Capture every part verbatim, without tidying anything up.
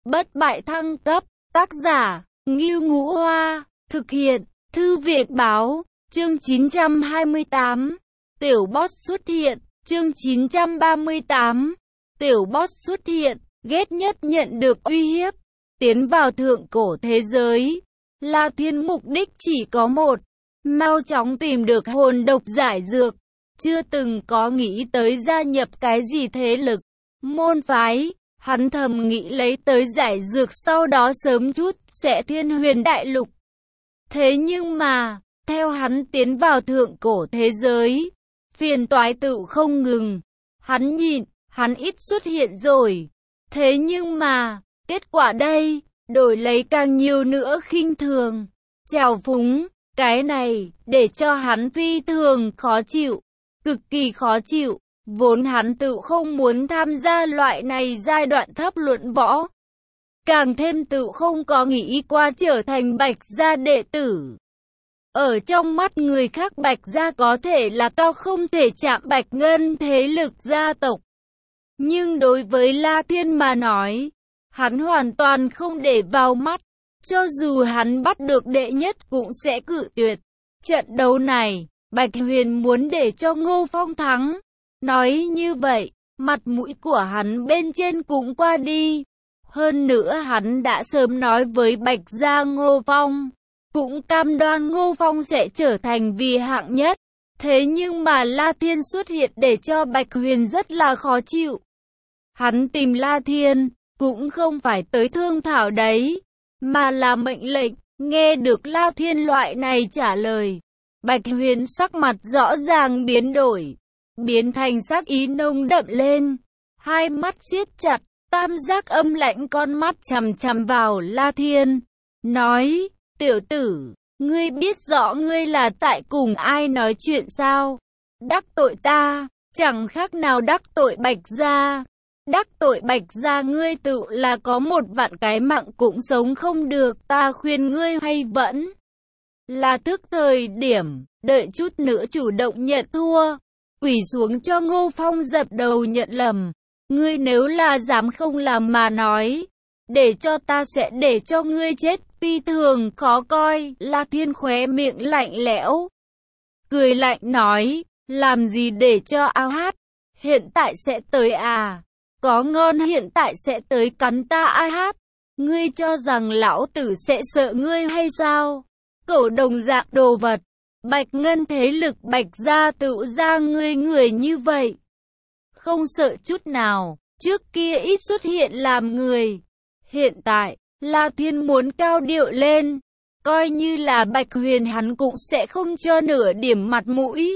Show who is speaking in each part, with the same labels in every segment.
Speaker 1: Bất bại thăng cấp, tác giả, Ngưu Ngũ Hoa, thực hiện, Thư viện Báo, chương chín trăm hai mươi tám, Tiểu Boss xuất hiện, chương chín trăm ba mươi tám, Tiểu Boss xuất hiện, ghét nhất nhận được uy hiếp, tiến vào thượng cổ thế giới. La Thiên mục đích chỉ có một, mau chóng tìm được hồn độc giải dược, chưa từng có nghĩ tới gia nhập cái gì thế lực, môn phái. Hắn thầm nghĩ lấy tới giải dược sau đó sớm chút sẽ thiên huyền đại lục. Thế nhưng mà, theo hắn tiến vào thượng cổ thế giới, phiền toái tự không ngừng. Hắn nhịn, hắn ít xuất hiện rồi. Thế nhưng mà, kết quả đây, đổi lấy càng nhiều nữa khinh thường, trào phúng, cái này, để cho hắn phi thường khó chịu, cực kỳ khó chịu. Vốn hắn tự không muốn tham gia loại này giai đoạn thấp luận võ. Càng thêm tự không có nghĩ qua trở thành Bạch Gia đệ tử. Ở trong mắt người khác Bạch Gia có thể là cao không thể chạm Bạch Ngân thế lực gia tộc. Nhưng đối với La Thiên mà nói, hắn hoàn toàn không để vào mắt. Cho dù hắn bắt được đệ nhất cũng sẽ cự tuyệt. Trận đấu này, Bạch Huyền muốn để cho Ngô Phong thắng. Nói như vậy, mặt mũi của hắn bên trên cũng qua đi. Hơn nữa hắn đã sớm nói với Bạch Gia Ngô Phong, cũng cam đoan Ngô Phong sẽ trở thành vị hạng nhất. Thế nhưng mà La Thiên xuất hiện để cho Bạch Huyền rất là khó chịu. Hắn tìm La Thiên, cũng không phải tới thương thảo đấy, mà là mệnh lệnh. Nghe được La Thiên loại này trả lời, Bạch Huyền sắc mặt rõ ràng biến đổi, biến thành sát ý nồng đậm lên, hai mắt siết chặt, tam giác âm lãnh con mắt chằm chằm vào La Thiên, nói, tiểu tử, ngươi biết rõ ngươi là tại cùng ai nói chuyện sao? Đắc tội ta, chẳng khác nào đắc tội Bạch Gia. Đắc tội Bạch Gia ngươi tự là có một vạn cái mạng cũng sống không được, ta khuyên ngươi hay vẫn là thức thời điểm, đợi chút nữa chủ động nhận thua. Quỳ xuống cho Ngô Phong dập đầu nhận lầm. Ngươi nếu là dám không làm mà nói, để cho ta sẽ để cho ngươi chết phi thường khó coi. La Thiên khóe miệng lạnh lẽo, cười lạnh nói, làm gì để cho ao hát, hiện tại sẽ tới à, có ngon hiện tại sẽ tới cắn ta ai hát, ngươi cho rằng lão tử sẽ sợ ngươi hay sao? Cổ đồng dạng đồ vật. Bạch Ngân thế lực Bạch Gia tự ra ngươi người như vậy, không sợ chút nào. Trước kia ít xuất hiện làm người, hiện tại La Thiên muốn cao điệu lên, coi như là Bạch Huyền hắn cũng sẽ không cho nửa điểm mặt mũi.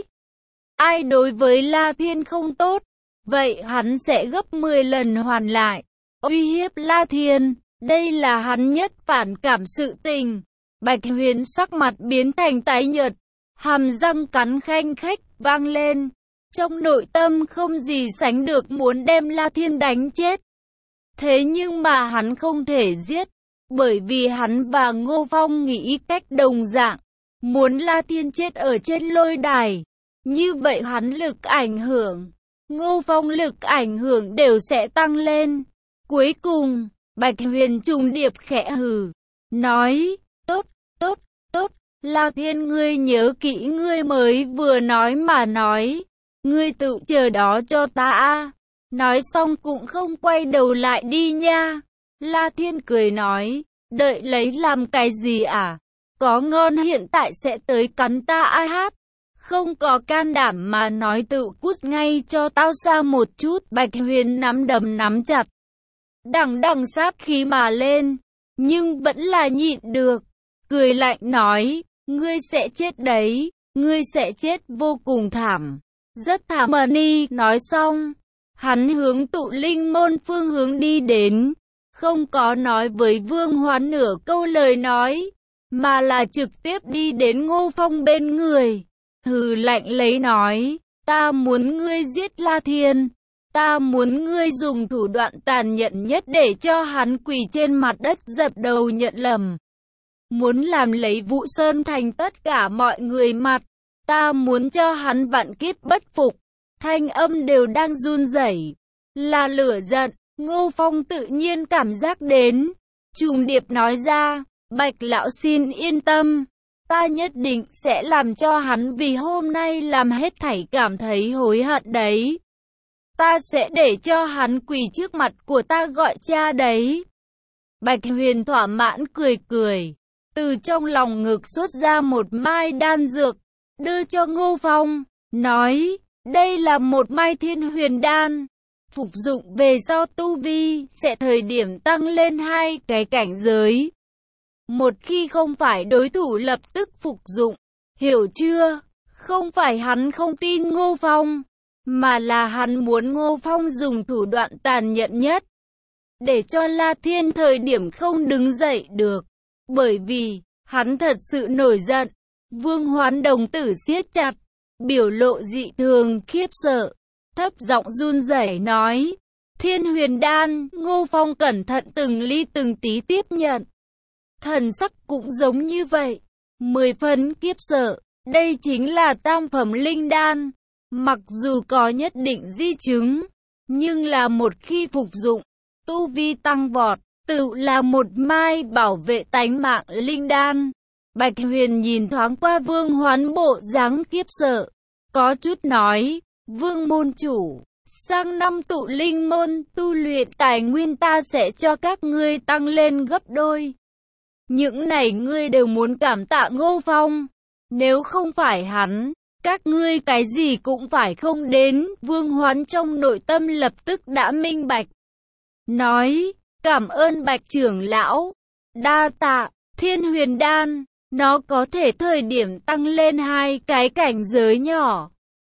Speaker 1: Ai đối với La Thiên không tốt, vậy hắn sẽ gấp mười lần hoàn lại, uy hiếp La Thiên. Đây là hắn nhất phản cảm sự tình. Bạch Huyền sắc mặt biến thành tái nhợt, hàm răng cắn khanh khách vang lên, trong nội tâm không gì sánh được muốn đem La Thiên đánh chết. Thế nhưng mà hắn không thể giết, bởi vì hắn và Ngô Phong nghĩ cách đồng dạng, muốn La Thiên chết ở trên lôi đài. Như vậy hắn lực ảnh hưởng, Ngô Phong lực ảnh hưởng đều sẽ tăng lên. Cuối cùng, Bạch Huyền trùng điệp khẽ hừ, nói, tốt, tốt, tốt. La Thiên ngươi nhớ kỹ ngươi mới vừa nói mà nói, ngươi tự chờ đó cho ta a. Nói xong cũng không quay đầu lại đi nha. La Thiên cười nói, đợi lấy làm cái gì à? Có ngon hiện tại sẽ tới cắn ta ai hát? Không có can đảm mà nói tự cút ngay cho tao xa một chút. Bạch Huyền nắm đấm nắm chặt, đằng đằng sát khí mà lên, nhưng vẫn là nhịn được, cười lạnh nói, ngươi sẽ chết đấy, ngươi sẽ chết vô cùng thảm, rất thảm. Money nói xong, hắn hướng tụ linh môn phương hướng đi đến, không có nói với Vương Hoán nửa câu lời nói, mà là trực tiếp đi đến Ngô Phong bên người, hừ lạnh lấy nói, ta muốn ngươi giết La Thiên, ta muốn ngươi dùng thủ đoạn tàn nhẫn nhất để cho hắn quỳ trên mặt đất dập đầu nhận lầm. Muốn làm lấy Vũ Sơn Thành tất cả mọi người mặt, ta muốn cho hắn vạn kiếp bất phục. Thanh âm đều đang run rẩy, là lửa giận, Ngô Phong tự nhiên cảm giác đến. Trùng điệp nói ra, Bạch lão xin yên tâm. Ta nhất định sẽ làm cho hắn vì hôm nay làm hết thảy cảm thấy hối hận đấy. Ta sẽ để cho hắn quỳ trước mặt của ta gọi cha đấy. Bạch Huyền thỏa mãn cười cười. Từ trong lòng ngực xuất ra một mai đan dược. Đưa cho Ngô Phong. Nói, đây là một mai thiên huyền đan. Phục dụng về sau tu vi sẽ thời điểm tăng lên hai cái cảnh giới. Một khi không phải đối thủ lập tức phục dụng. Hiểu chưa? Không phải hắn không tin Ngô Phong, mà là hắn muốn Ngô Phong dùng thủ đoạn tàn nhẫn nhất. Để cho La Thiên thời điểm không đứng dậy được. Bởi vì, hắn thật sự nổi giận. Vương Hoán đồng tử siết chặt. Biểu lộ dị thường khiếp sợ. Thấp giọng run rẩy nói. Thiên huyền đan, Ngô Phong cẩn thận từng ly từng tí tiếp nhận. Thần sắc cũng giống như vậy. Mười phần khiếp sợ. Đây chính là tam phẩm linh đan. Mặc dù có nhất định di chứng, nhưng là một khi phục dụng, tu vi tăng vọt, tự là một mai bảo vệ tánh mạng linh đan. Bạch Huyền nhìn thoáng qua Vương Hoán bộ dáng khiếp sợ, có chút nói, Vương môn chủ, sang năm tụ linh môn tu luyện tài nguyên ta sẽ cho các ngươi tăng lên gấp đôi. Những này ngươi đều muốn cảm tạ Ngô Phong, nếu không phải hắn, các ngươi cái gì cũng phải không đến. Vương Hoán trong nội tâm lập tức đã minh bạch. Nói, cảm ơn Bạch trưởng lão. Đa tạ, thiên huyền đan. Nó có thể thời điểm tăng lên hai cái cảnh giới nhỏ.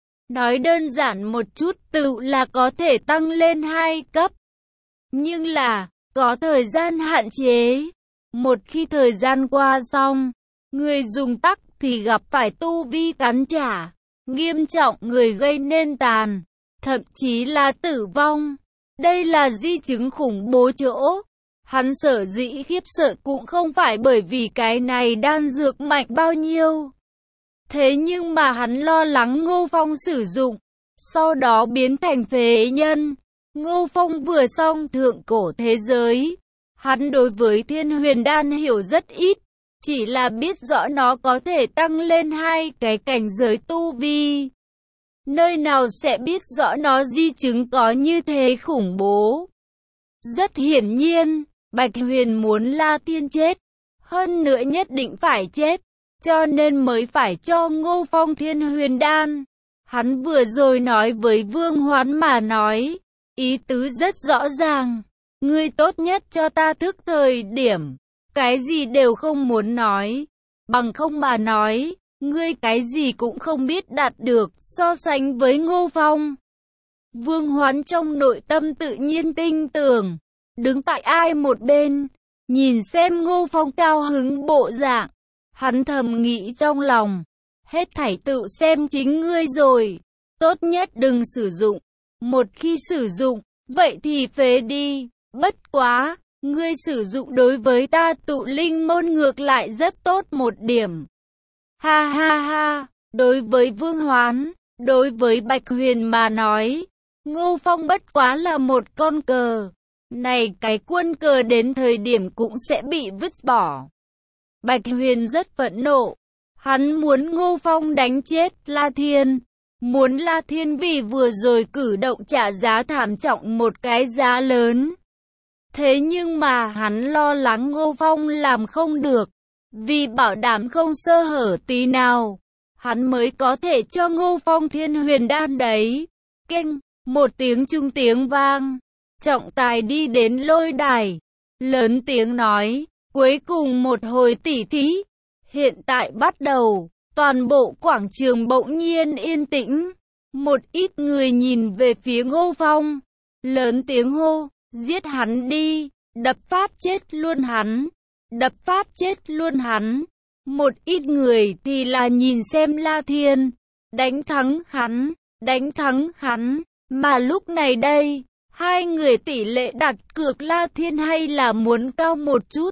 Speaker 1: Nói đơn giản một chút tự là có thể tăng lên hai cấp. Nhưng là, có thời gian hạn chế. Một khi thời gian qua xong, người dùng tắc thì gặp phải tu vi cắn trả, nghiêm trọng người gây nên tàn, thậm chí là tử vong. Đây là di chứng khủng bố chỗ. Hắn sở dĩ khiếp sợ cũng không phải bởi vì cái này đan dược mạnh bao nhiêu. Thế nhưng mà hắn lo lắng Ngô Phong sử dụng, sau đó biến thành phế nhân. Ngô Phong vừa xong thượng cổ thế giới. Hắn đối với thiên huyền đan hiểu rất ít. Chỉ là biết rõ nó có thể tăng lên hai cái cảnh giới tu vi. Nơi nào sẽ biết rõ nó di chứng có như thế khủng bố. Rất hiển nhiên, Bạch Huyền muốn La Thiên chết. Hơn nữa nhất định phải chết. Cho nên mới phải cho Ngô Phong thiên huyền đan. Hắn vừa rồi nói với Vương Hoán mà nói. Ý tứ rất rõ ràng. Ngươi tốt nhất cho ta thức thời điểm. Cái gì đều không muốn nói. Bằng không mà nói, ngươi cái gì cũng không biết đạt được so sánh với Ngô Phong. Vương Hoán trong nội tâm tự nhiên tin tưởng. Đứng tại ai một bên, nhìn xem Ngô Phong cao hứng bộ dạng. Hắn thầm nghĩ trong lòng. Hết thảy tự xem chính ngươi rồi. Tốt nhất đừng sử dụng. Một khi sử dụng, vậy thì phế đi. Bất quá, ngươi sử dụng đối với ta tụ linh môn ngược lại rất tốt một điểm. Ha ha ha, đối với Vương Hoán, đối với Bạch Huyền mà nói, Ngô Phong bất quá là một con cờ. Này cái quân cờ đến thời điểm cũng sẽ bị vứt bỏ. Bạch Huyền rất phẫn nộ. Hắn muốn Ngô Phong đánh chết La Thiên. Muốn La Thiên vì vừa rồi cử động trả giá thảm trọng một cái giá lớn. Thế nhưng mà hắn lo lắng Ngô Phong làm không được. Vì bảo đảm không sơ hở tí nào, hắn mới có thể cho Ngô Phong thiên huyền đan đấy. Keng, một tiếng trung tiếng vang. Trọng tài đi đến lôi đài. Lớn tiếng nói, cuối cùng một hồi tỉ thí. Hiện tại bắt đầu, toàn bộ quảng trường bỗng nhiên yên tĩnh. Một ít người nhìn về phía Ngô Phong. Lớn tiếng hô, giết hắn đi, đập phát chết luôn hắn. Đập phát chết luôn hắn. Một ít người thì là nhìn xem La Thiên. Đánh thắng hắn, đánh thắng hắn. Mà lúc này đây, hai người tỷ lệ đặt cược La Thiên hay là muốn cao một chút.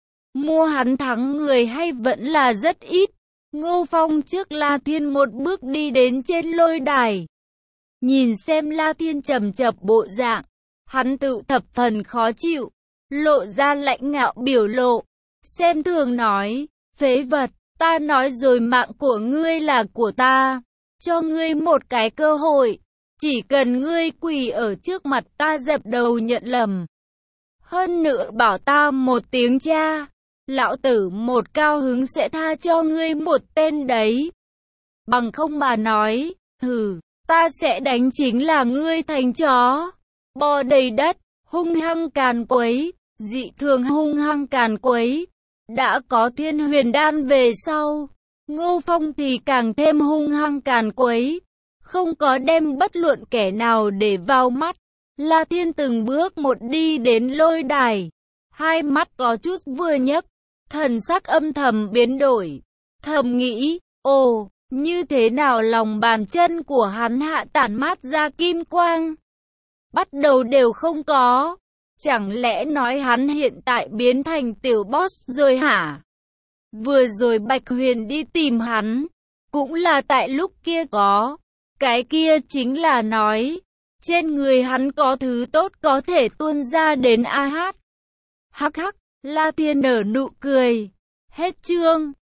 Speaker 1: Mua hắn thắng người hay vẫn là rất ít. Ngô Phong trước La Thiên một bước đi đến trên lôi đài. Nhìn xem La Thiên chầm chập bộ dạng. Hắn tự thập phần khó chịu, lộ ra lãnh ngạo biểu lộ, xem thường nói, phế vật, ta nói rồi mạng của ngươi là của ta, cho ngươi một cái cơ hội, chỉ cần ngươi quỳ ở trước mặt ta dập đầu nhận lầm. Hơn nữa bảo ta một tiếng cha, lão tử một cao hứng sẽ tha cho ngươi một tên đấy. Bằng không mà nói, hừ, ta sẽ đánh chính là ngươi thành chó, bò đầy đất, hung hăng càn quấy, dị thường hung hăng càn quấy. Đã có thiên huyền đan về sau, Ngô Phong thì càng thêm hung hăng càn quấy, không có đem bất luận kẻ nào để vào mắt. La Thiên từng bước một đi đến lôi đài, hai mắt có chút vừa nhấc, thần sắc âm thầm biến đổi, thầm nghĩ, ồ, như thế nào lòng bàn chân của hắn hạ tản mát ra kim quang, bắt đầu đều không có, chẳng lẽ nói hắn hiện tại biến thành tiểu boss rồi hả? Vừa rồi Bạch Huyền đi tìm hắn, cũng là tại lúc kia có, cái kia chính là nói, trên người hắn có thứ tốt có thể tuôn ra đến a hát. Hắc hắc, La Thiên nở nụ cười, hết chương.